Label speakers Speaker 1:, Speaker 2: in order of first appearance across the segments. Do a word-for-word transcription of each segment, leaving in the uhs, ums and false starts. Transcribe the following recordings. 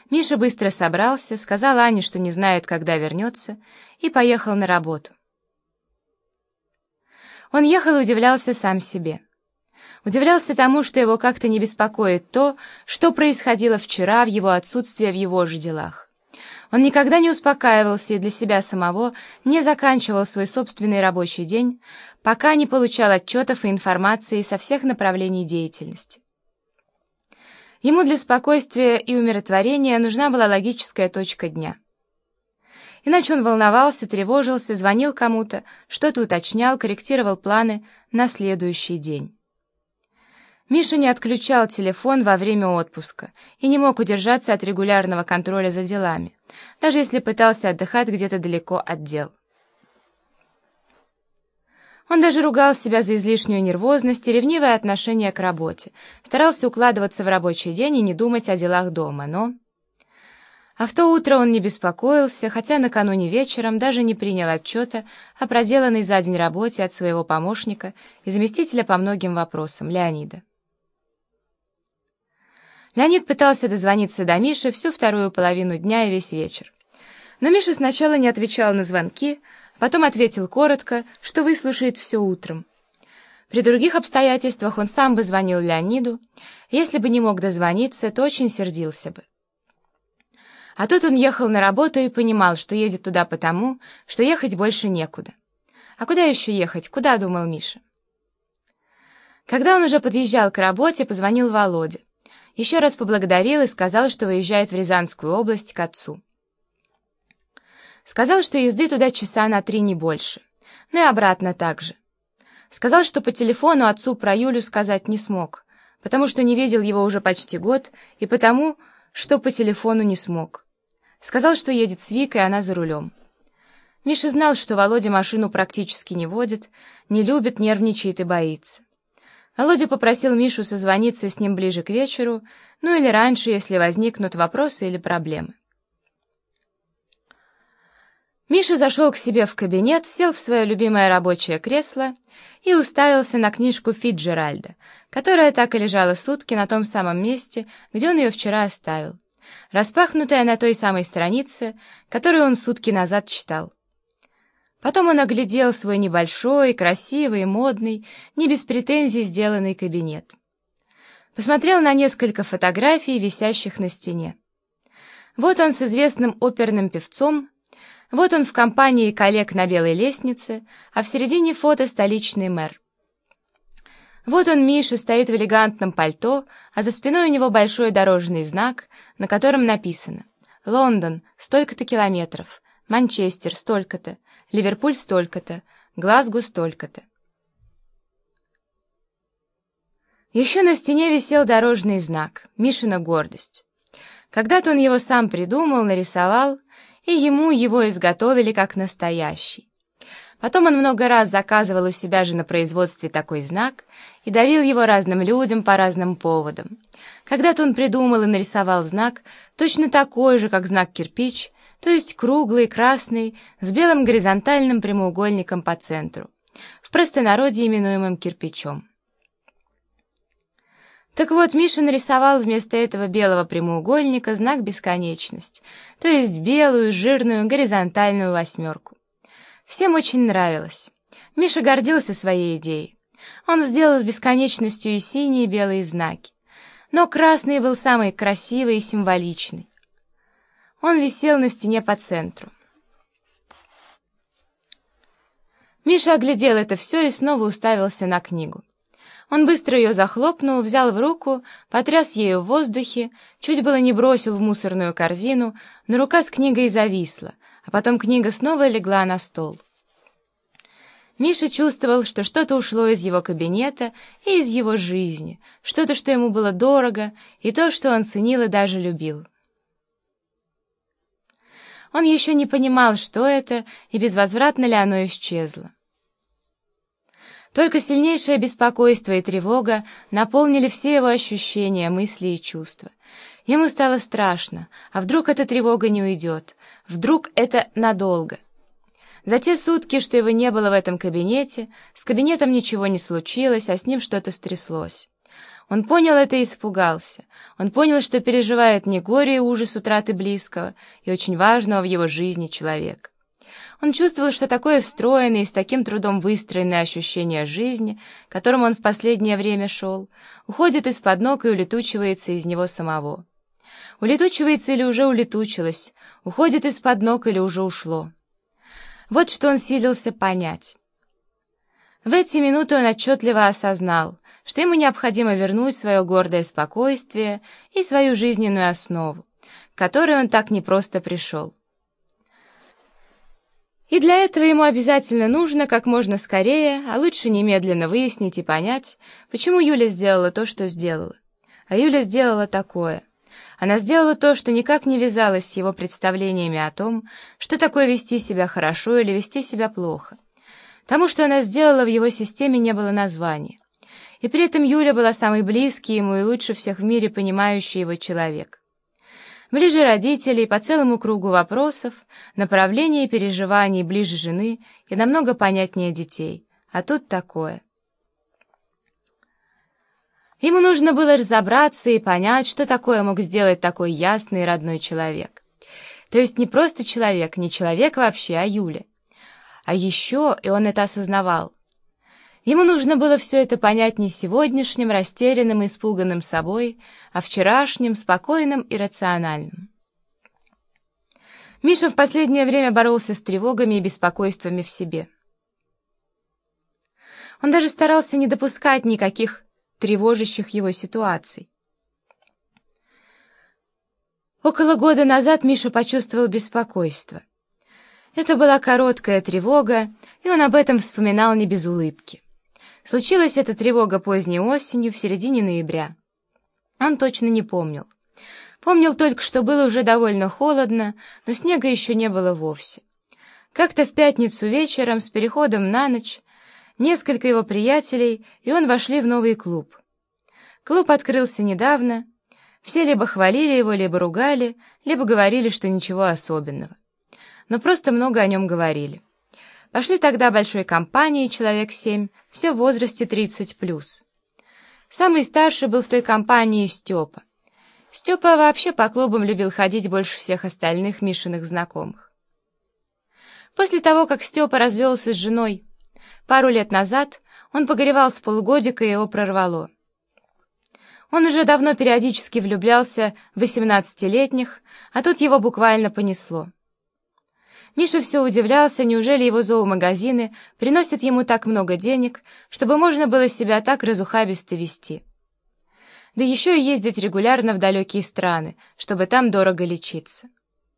Speaker 1: Миша быстро собрался, сказал Ане, что не знает, когда вернется, и поехал на работу. Он ехал и удивлялся сам себе. Удивлялся тому, что его как-то не беспокоит то, что происходило вчера в его отсутствие в его же делах. Он никогда не успокаивался и для себя самого не заканчивал свой собственный рабочий день, пока не получал отчетов и информации со всех направлений деятельности. Ему для спокойствия и умиротворения нужна была логическая точка дня. Иначе он волновался, тревожился, звонил кому-то, что-то уточнял, корректировал планы на следующий день. Миша не отключал телефон во время отпуска и не мог удержаться от регулярного контроля за делами, даже если пытался отдыхать где-то далеко от дел. Он даже ругал себя за излишнюю нервозность и ревнивое отношение к работе, старался укладываться в рабочий день и не думать о делах дома, но... А в то утро он не беспокоился, хотя накануне вечером даже не принял отчета о проделанной за день работе от своего помощника и заместителя по многим вопросам, Леонида. Леонид пытался дозвониться до Миши всю вторую половину дня и весь вечер. Но Миша сначала не отвечал на звонки, а потом ответил коротко, что выслушает все утром. При других обстоятельствах он сам бы звонил Леониду, если бы не мог дозвониться, то очень сердился бы. А тут он ехал на работу и понимал, что едет туда потому, что ехать больше некуда. А куда еще ехать? Куда, думал Миша? Когда он уже подъезжал к работе, позвонил Володя. Еще раз поблагодарил и сказал, что выезжает в Рязанскую область к отцу. Сказал, что езды туда часа на три, не больше. Ну и обратно так же. Сказал, что по телефону отцу про Юлю сказать не смог, потому что не видел его уже почти год, и потому, что по телефону не смог. Сказал, что едет с Викой, она за рулем. Миша знал, что Володя машину практически не водит, не любит, нервничает и боится. Володя попросил Мишу созвониться с ним ближе к вечеру, ну или раньше, если возникнут вопросы или проблемы. Миша зашел к себе в кабинет, сел в свое любимое рабочее кресло и уставился на книжку Фицджеральда, которая так и лежала сутки на том самом месте, где он ее вчера оставил, распахнутая на той самой странице, которую он сутки назад читал. Потом он оглядел свой небольшой, красивый, модный, не без претензий сделанный кабинет. Посмотрел на несколько фотографий, висящих на стене. Вот он с известным оперным певцом, вот он в компании коллег на белой лестнице, а в середине фото столичный мэр. Вот он, Миша, стоит в элегантном пальто, а за спиной у него большой дорожный знак, на котором написано: «Лондон, столько-то километров», «Манчестер, столько-то», «Ливерпуль, столько-то», «Глазго, столько-то». Еще на стене висел дорожный знак «Мишина гордость». Когда-то он его сам придумал, нарисовал, и ему его изготовили как настоящий. Потом он много раз заказывал у себя же на производстве такой знак и дарил его разным людям по разным поводам. Когда-то он придумал и нарисовал знак, точно такой же, как знак кирпич, то есть круглый, красный, с белым горизонтальным прямоугольником по центру, в простонародье именуемым кирпичом. Так вот, Миша нарисовал вместо этого белого прямоугольника знак бесконечность, то есть белую, жирную, горизонтальную восьмерку. Всем очень нравилось. Миша гордился своей идеей. Он сделал с бесконечностью и синие, и белые знаки. Но красный был самый красивый и символичный. Он висел на стене по центру. Миша оглядел это все и снова уставился на книгу. Он быстро ее захлопнул, взял в руку, потряс ею в воздухе, чуть было не бросил в мусорную корзину, но рука с книгой зависла, а потом книга снова легла на стол. Миша чувствовал, что что-то ушло из его кабинета и из его жизни, что-то, что ему было дорого, и то, что он ценил и даже любил. Он еще не понимал, что это, и безвозвратно ли оно исчезло. Только сильнейшее беспокойство и тревога наполнили все его ощущения, мысли и чувства. Ему стало страшно, а вдруг эта тревога не уйдет, вдруг это надолго. За те сутки, что его не было в этом кабинете, с кабинетом ничего не случилось, а с ним что-то стряслось. Он понял это и испугался. Он понял, что переживает не горе и ужас утраты близкого и очень важного в его жизни человека. Он чувствовал, что такое стройное и с таким трудом выстроенное ощущение жизни, к которому он в последнее время шел, уходит из-под ног и улетучивается из него самого. Улетучивается или уже улетучилось, уходит из-под ног или уже ушло. Вот что он силился понять. В эти минуты он отчетливо осознал, что ему необходимо вернуть свое гордое спокойствие и свою жизненную основу, к которой он так непросто пришел. И для этого ему обязательно нужно как можно скорее, а лучше немедленно выяснить и понять, почему Юля сделала то, что сделала. А Юля сделала такое. Она сделала то, что никак не вязалось с его представлениями о том, что такое вести себя хорошо или вести себя плохо. Тому, что она сделала, в его системе не было названия. И при этом Юля была самый близкий ему и лучше всех в мире понимающий его человек. Ближе родителей, по целому кругу вопросов, направлений и переживаний ближе жены и намного понятнее детей. А тут такое. Ему нужно было разобраться и понять, что такое мог сделать такой ясный и родной человек. То есть не просто человек, не человек вообще, а Юля. А еще, и он это осознавал, ему нужно было все это понять не сегодняшним, растерянным и испуганным собой, а вчерашним, спокойным и рациональным. Миша в последнее время боролся с тревогами и беспокойствами в себе. Он даже старался не допускать никаких тревожащих его ситуаций. Около года назад Миша почувствовал беспокойство. Это была короткая тревога, и он об этом вспоминал не без улыбки. Случилась эта тревога поздней осенью, в середине ноября. Он точно не помнил. Помнил только, что было уже довольно холодно, но снега еще не было вовсе. Как-то в пятницу вечером, с переходом на ночь, несколько его приятелей, и он вошли в новый клуб. Клуб открылся недавно. Все либо хвалили его, либо ругали, либо говорили, что ничего особенного. Но просто много о нем говорили. Пошли тогда большой компанией, человек семь, все в возрасте тридцать плюс. Самый старший был в той компании Степа. Степа вообще по клубам любил ходить больше всех остальных Мишиных знакомых. После того, как Степа развелся с женой пару лет назад, он погоревал с полгодика, и его прорвало. Он уже давно периодически влюблялся в восемнадцатилетних, а тут его буквально понесло. Миша все удивлялся, неужели его зоомагазины приносят ему так много денег, чтобы можно было себя так разухабисто вести. Да еще и ездить регулярно в далекие страны, чтобы там дорого лечиться.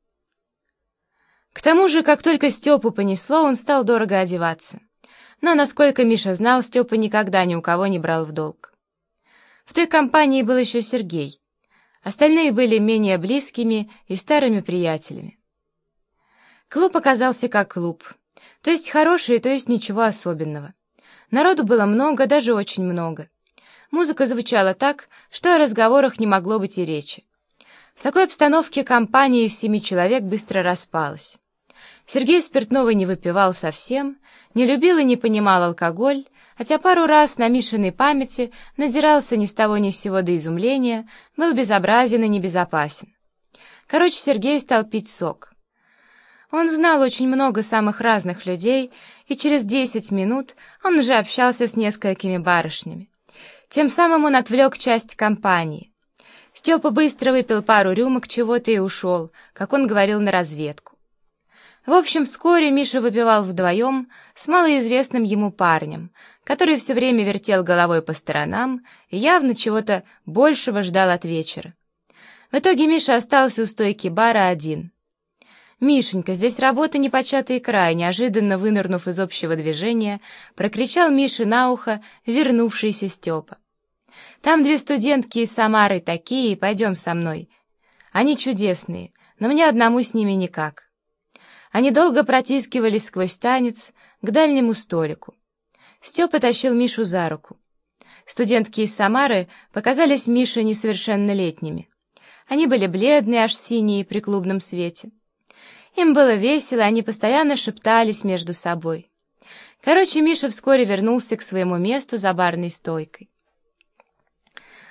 Speaker 1: К тому же, как только Степу понесло, он стал дорого одеваться. Но, насколько Миша знал, Степа никогда ни у кого не брал в долг. В той компании был еще Сергей. Остальные были менее близкими и старыми приятелями. Клуб оказался как клуб. То есть хороший, то есть ничего особенного. Народу было много, даже очень много. Музыка звучала так, что о разговорах не могло быть и речи. В такой обстановке компания из семи человек быстро распалась. Сергей спиртного не выпивал совсем, не любил и не понимал алкоголь, хотя пару раз на Мишиной памяти надирался ни с того ни с сего до изумления, был безобразен и небезопасен. Короче, Сергей стал пить сок. Он знал очень много самых разных людей, и через десять минут он уже общался с несколькими барышнями. Тем самым он отвлек часть компании. Степа быстро выпил пару рюмок чего-то и ушел, как он говорил, на разведку. В общем, вскоре Миша выпивал вдвоем с малоизвестным ему парнем, который все время вертел головой по сторонам и явно чего-то большего ждал от вечера. В итоге Миша остался у стойки бара один. «Мишенька, здесь работа непочатый край», неожиданно вынырнув из общего движения, прокричал Мише на ухо вернувшийся Степа. «Там две студентки из Самары такие, пойдем со мной. Они чудесные, но мне одному с ними никак». Они долго протискивались сквозь танец к дальнему столику. Степа тащил Мишу за руку. Студентки из Самары показались Мише несовершеннолетними. Они были бледные, аж синие при клубном свете. Им было весело, они постоянно шептались между собой. Короче, Миша вскоре вернулся к своему месту за барной стойкой.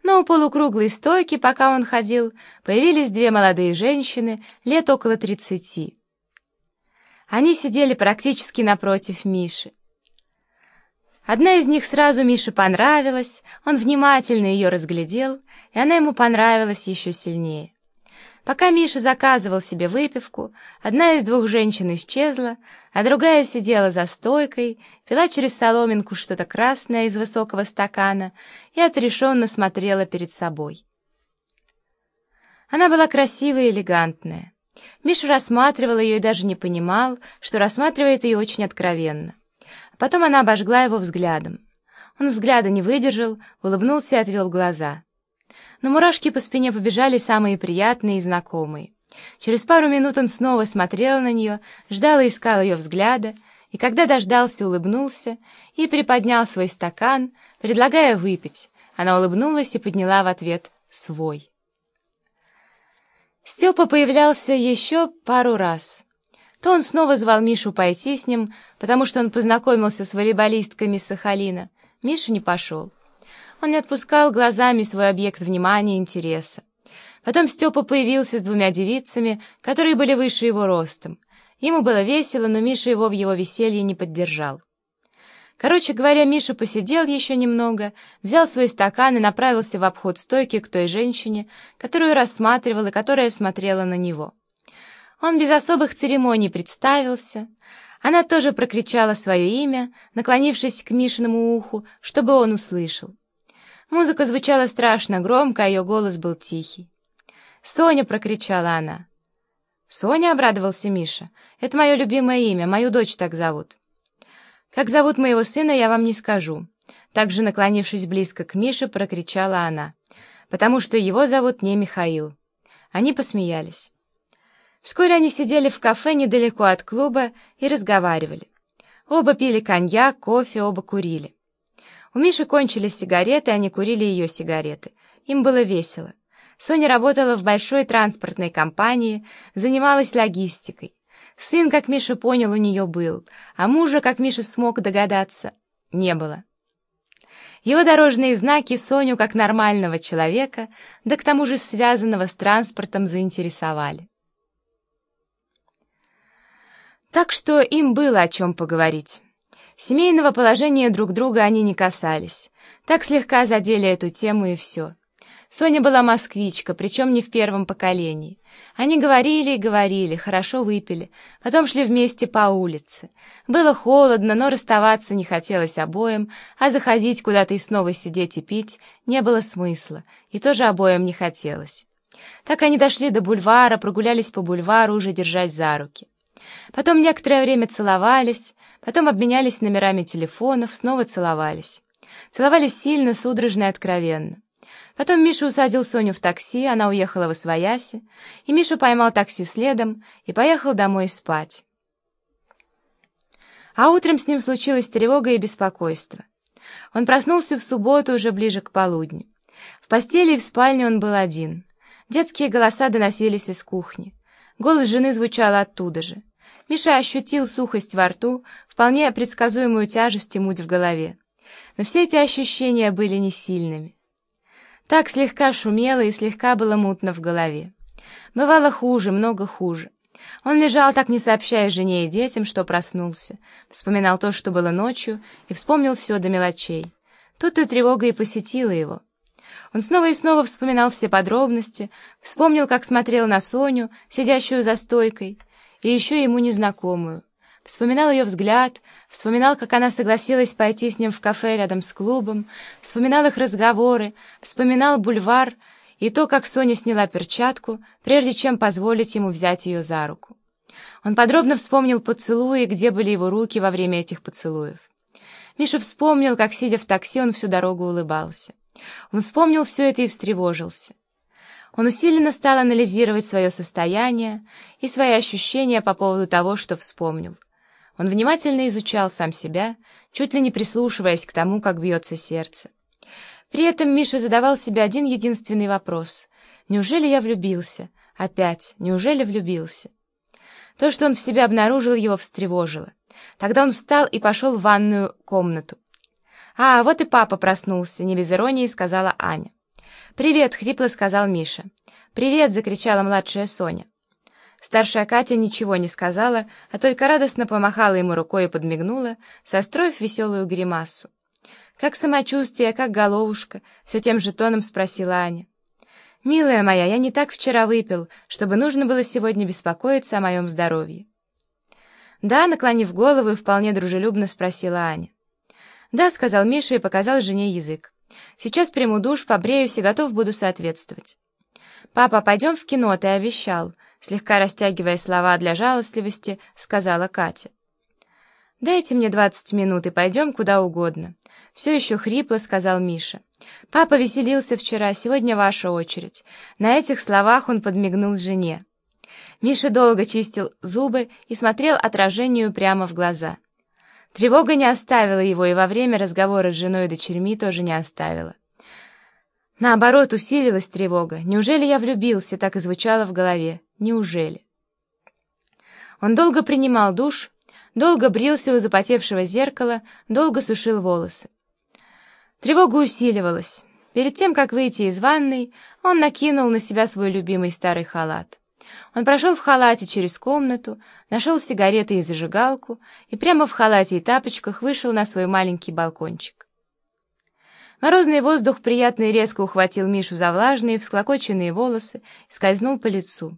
Speaker 1: Но у полукруглой стойки, пока он ходил, появились две молодые женщины, лет около тридцати. Они сидели практически напротив Миши. Одна из них сразу Мише понравилась, он внимательно ее разглядел, и она ему понравилась еще сильнее. Пока Миша заказывал себе выпивку, одна из двух женщин исчезла, а другая сидела за стойкой, пила через соломинку что-то красное из высокого стакана и отрешенно смотрела перед собой. Она была красивая и элегантная. Миша рассматривал ее и даже не понимал, что рассматривает ее очень откровенно. А потом она обожгла его взглядом. Он взгляда не выдержал, улыбнулся и отвел глаза. Но мурашки по спине побежали самые приятные и знакомые. Через пару минут он снова смотрел на нее, ждал и искал ее взгляда, и когда дождался, улыбнулся и приподнял свой стакан, предлагая выпить. Она улыбнулась и подняла в ответ свой. Степа появлялся еще пару раз. То он снова звал Мишу пойти с ним, потому что он познакомился с волейболистками из Сахалина. Миша не пошел. Он не отпускал глазами свой объект внимания и интереса. Потом Степа появился с двумя девицами, которые были выше его ростом. Ему было весело, но Миша его в его веселье не поддержал. Короче говоря, Миша посидел еще немного, взял свой стакан и направился в обход стойки к той женщине, которую рассматривал и которая смотрела на него. Он без особых церемоний представился. Она тоже прокричала свое имя, наклонившись к Мишиному уху, чтобы он услышал. Музыка звучала страшно громко, а ее голос был тихий. «Соня!» — прокричала она. «Соня?» — обрадовался Миша. «Это мое любимое имя, мою дочь так зовут». «Как зовут моего сына, я вам не скажу». Также, наклонившись близко к Мише, прокричала она. «Потому что его зовут не Михаил». Они посмеялись. Вскоре они сидели в кафе недалеко от клуба и разговаривали. Оба пили коньяк, кофе, оба курили. У Миши кончились сигареты, они курили ее сигареты. Им было весело. Соня работала в большой транспортной компании, занималась логистикой. Сын, как Миша понял, у нее был, а мужа, как Миша смог догадаться, не было. Его дорожные знаки Соню, как нормального человека, да к тому же связанного с транспортом, заинтересовали. Так что им было о чем поговорить. Семейного положения друг друга они не касались. Так слегка задели эту тему и все. Соня была москвичка, причем не в первом поколении. Они говорили и говорили, хорошо выпили, потом шли вместе по улице. Было холодно, но расставаться не хотелось обоим, а заходить куда-то и снова сидеть и пить не было смысла, и тоже обоим не хотелось. Так они дошли до бульвара, прогулялись по бульвару, уже держась за руки. Потом некоторое время целовались, потом обменялись номерами телефонов, снова целовались. Целовались сильно, судорожно и откровенно. Потом Миша усадил Соню в такси, она уехала восвояси, и Миша поймал такси следом и поехал домой спать. А утром с ним случилась тревога и беспокойство. Он проснулся в субботу уже ближе к полудню. В постели и в спальне он был один. Детские голоса доносились из кухни. Голос жены звучал оттуда же. Миша ощутил сухость во рту, вполне предсказуемую тяжесть и муть в голове. Но все эти ощущения были не сильными. Так слегка шумело и слегка было мутно в голове. Бывало хуже, много хуже. Он лежал так, не сообщая жене и детям, что проснулся. Вспоминал то, что было ночью, и вспомнил все до мелочей. Тут-то тревога и посетила его. Он снова и снова вспоминал все подробности, вспомнил, как смотрел на Соню, сидящую за стойкой, и еще ему незнакомую. Вспоминал ее взгляд, вспоминал, как она согласилась пойти с ним в кафе рядом с клубом, вспоминал их разговоры, вспоминал бульвар и то, как Соня сняла перчатку, прежде чем позволить ему взять ее за руку. Он подробно вспомнил поцелуи, где были его руки во время этих поцелуев. Миша вспомнил, как, сидя в такси, он всю дорогу улыбался. Он вспомнил все это и встревожился. Он усиленно стал анализировать свое состояние и свои ощущения по поводу того, что вспомнил. Он внимательно изучал сам себя, чуть ли не прислушиваясь к тому, как бьется сердце. При этом Миша задавал себе один единственный вопрос. «Неужели я влюбился? Опять, неужели влюбился?» То, что он в себе обнаружил, его встревожило. Тогда он встал и пошел в ванную комнату. «А, вот и папа проснулся», — не без иронии сказала Аня. «Привет!» — хрипло сказал Миша. «Привет!» — закричала младшая Соня. Старшая Катя ничего не сказала, а только радостно помахала ему рукой и подмигнула, состроив веселую гримасу. «Как самочувствие, как головушка?» — все тем же тоном спросила Аня. «Милая моя, я не так вчера выпил, чтобы нужно было сегодня беспокоиться о моем здоровье». «Да», — наклонив голову и вполне дружелюбно спросила Аня. «Да», — сказал Миша и показал жене язык. «Сейчас приму душ, побреюсь и готов буду соответствовать». «Папа, пойдем в кино, ты обещал», — слегка растягивая слова для жалостливости, сказала Катя. «Дайте мне двадцать минут и пойдем куда угодно», — все еще хрипло сказал Миша. «Папа веселился вчера, сегодня ваша очередь». На этих словах он подмигнул жене. Миша долго чистил зубы и смотрел отражению прямо в глаза. Тревога не оставила его, и во время разговора с женой и дочерьми тоже не оставила. Наоборот, усилилась тревога. «Неужели я влюбился?» — так и звучало в голове. «Неужели?» Он долго принимал душ, долго брился у запотевшего зеркала, долго сушил волосы. Тревога усиливалась. Перед тем, как выйти из ванной, он накинул на себя свой любимый старый халат. Он прошел в халате через комнату, нашел сигареты и зажигалку и прямо в халате и тапочках вышел на свой маленький балкончик. Морозный воздух приятно и резко ухватил Мишу за влажные, всклокоченные волосы и скользнул по лицу.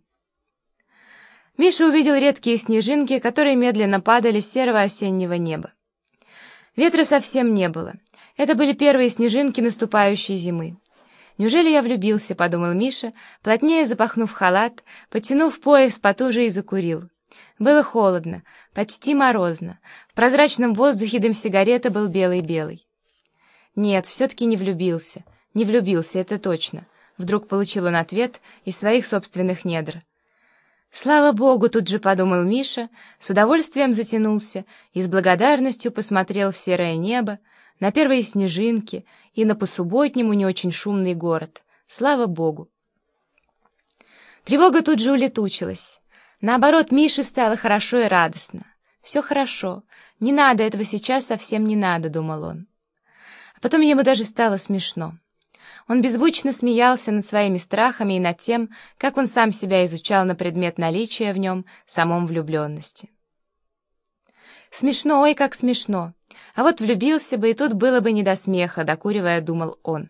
Speaker 1: Миша увидел редкие снежинки, которые медленно падали с серого осеннего неба. Ветра совсем не было. Это были первые снежинки наступающей зимы. «Неужели я влюбился?» — подумал Миша, плотнее запахнув халат, потянув пояс потуже и закурил. Было холодно, почти морозно. В прозрачном воздухе дым сигареты был белый-белый. «Нет, все-таки не влюбился. Не влюбился, это точно», — вдруг получил он ответ из своих собственных недр. «Слава Богу!» — тут же подумал Миша, с удовольствием затянулся и с благодарностью посмотрел в серое небо, на первые снежинки и на по-субботнему не очень шумный город. Слава Богу! Тревога тут же улетучилась. Наоборот, Мише стало хорошо и радостно. «Все хорошо. Не надо, этого сейчас совсем не надо», — думал он. А потом ему даже стало смешно. Он беззвучно смеялся над своими страхами и над тем, как он сам себя изучал на предмет наличия в нем самом влюбленности. «Смешно, ой, как смешно! А вот влюбился бы, и тут было бы не до смеха», — докуривая, думал он.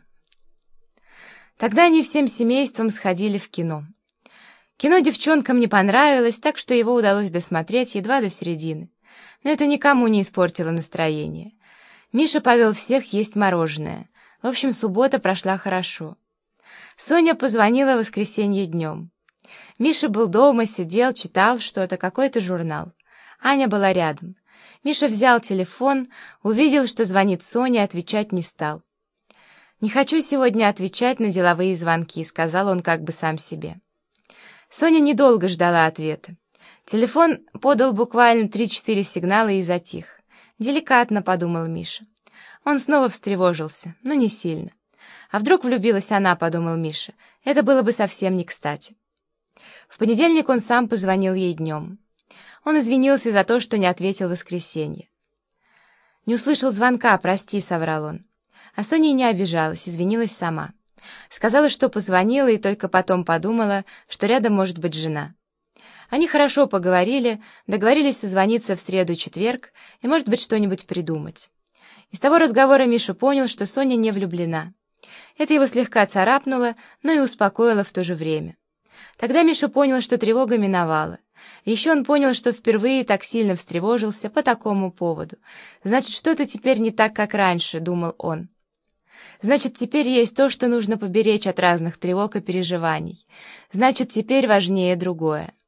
Speaker 1: Тогда они всем семейством сходили в кино. Кино девчонкам не понравилось, так что его удалось досмотреть едва до середины. Но это никому не испортило настроение. Миша повел всех есть мороженое. В общем, суббота прошла хорошо. Соня позвонила в воскресенье днем. Миша был дома, сидел, читал что-то, какой-то журнал. Аня была рядом. Миша взял телефон, увидел, что звонит Соня, и отвечать не стал. «Не хочу сегодня отвечать на деловые звонки», — сказал он как бы сам себе. Соня недолго ждала ответа. Телефон подал буквально три-четыре сигнала и затих. «Деликатно», — подумал Миша. Он снова встревожился, но не сильно. «А вдруг влюбилась она?» — подумал Миша. «Это было бы совсем не кстати». В понедельник он сам позвонил ей днем. Он извинился за то, что не ответил в воскресенье. «Не услышал звонка, прости», — соврал он. А Соня и не обижалась, извинилась сама. Сказала, что позвонила, и только потом подумала, что рядом может быть жена. Они хорошо поговорили, договорились созвониться в среду-четверг и, может быть, что-нибудь придумать. Из того разговора Миша понял, что Соня не влюблена. Это его слегка царапнуло, но и успокоило в то же время. Тогда Миша понял, что тревога миновала. Еще он понял, что впервые так сильно встревожился по такому поводу. «Значит, что-то теперь не так, как раньше», — думал он. «Значит, теперь есть то, что нужно поберечь от разных тревог и переживаний. Значит, теперь важнее другое».